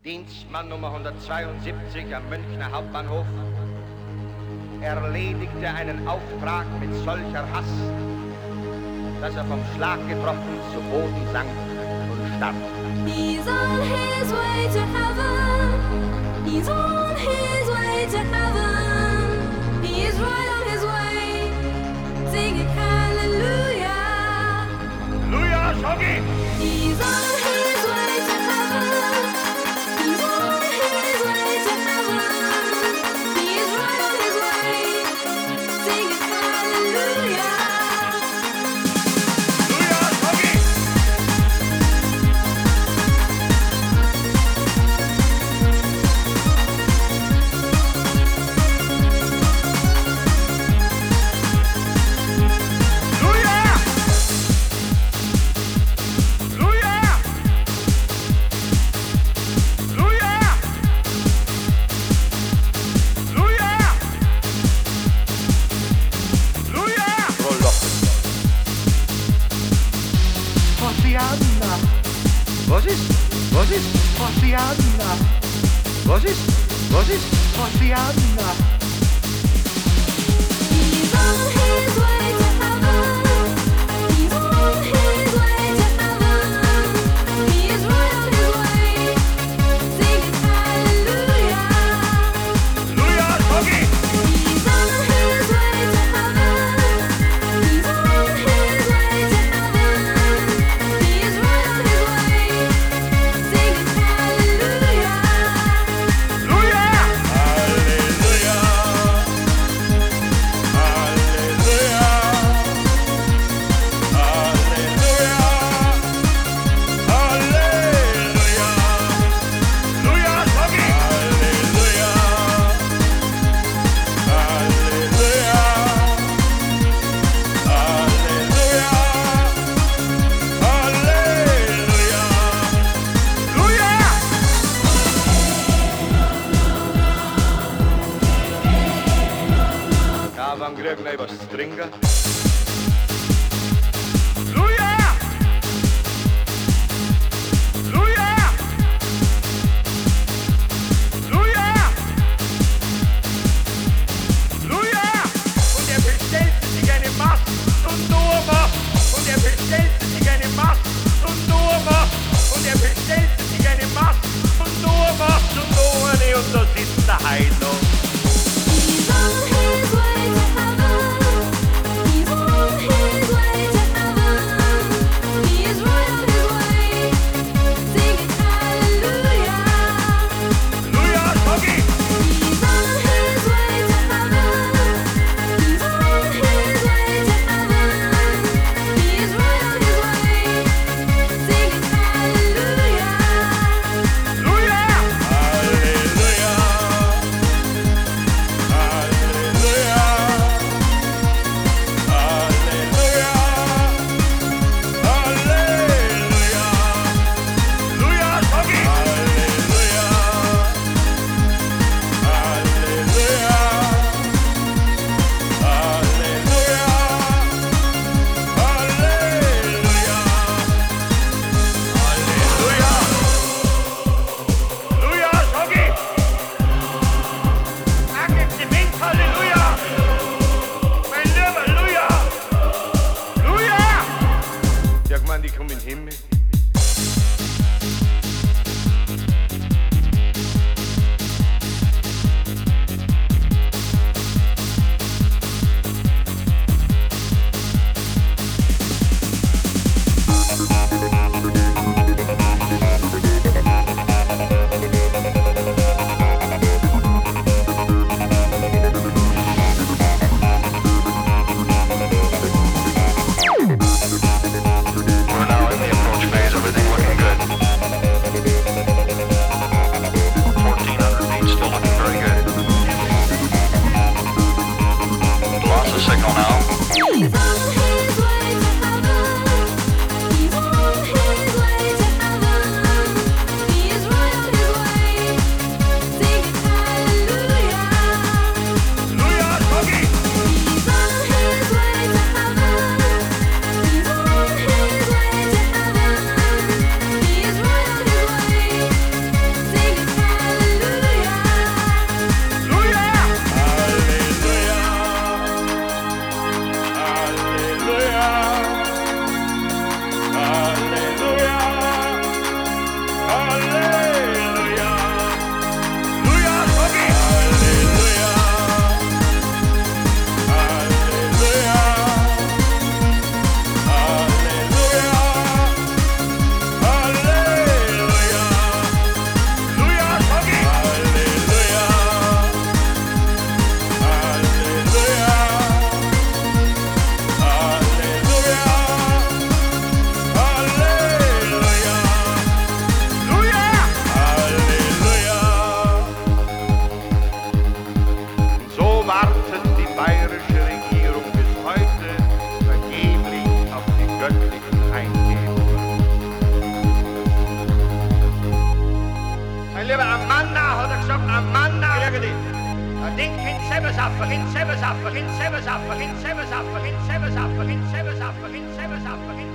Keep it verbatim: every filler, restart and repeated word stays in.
Dienstmann Nummer hundertzweiundsiebzig am Münchner Hauptbahnhof erledigte einen Auftrag mit solcher Hast, dass er vom Schlag getroffen zu Boden sank und starb. He's on his way to heaven. He's on his way to heaven. He is right on his way. Singing hallelujah. Halleluja, Schoggi! He's on his way to heaven. He's on his way to heaven. He is right on his way. Singing hallelujah. Halleluja, Schoggi! Hosianna, Was ist? Was ist? Hosianna, Was ist? Was ist? Hosianna. He's on his way to heaven. He's on his way to heaven. He is right on his way. Singing hallelujah. Halleluja, Schoggi! He's on his way to heaven. He's on his way to heaven. He is right on his way. Singing hallelujah. Halleluja! Halleluja! Ja, wann kriegen wir was zu trinken? Halleluja! Halleluja! Halleluja! Halleluja! Und er bestellte sich eine Mast und Norma. Und er bestellte sich eine Mast und Norma. Und er bestellte sich eine Mast und Norma. Und Norma, und da sitzt der Heidel. He's on his way to heaven. He's on his way to heaven. He is right on his way. Singing hallelujah. Halleluja, Schoggi! He's on his way to heaven. He's on his way to heaven. He is right on his way. Singing hallelujah. Halleluja! Halleluja! Mein Lieber, ein Manna, hat er gesagt, ein Manna, kriege ich. Ein Ding, kein Sebesaffer, kein Sebesaffer, kein Sebesaffer, kein Sebesaffer, kein Sebesaffer, kein Sebesaffer, kein Sebesaffer, kein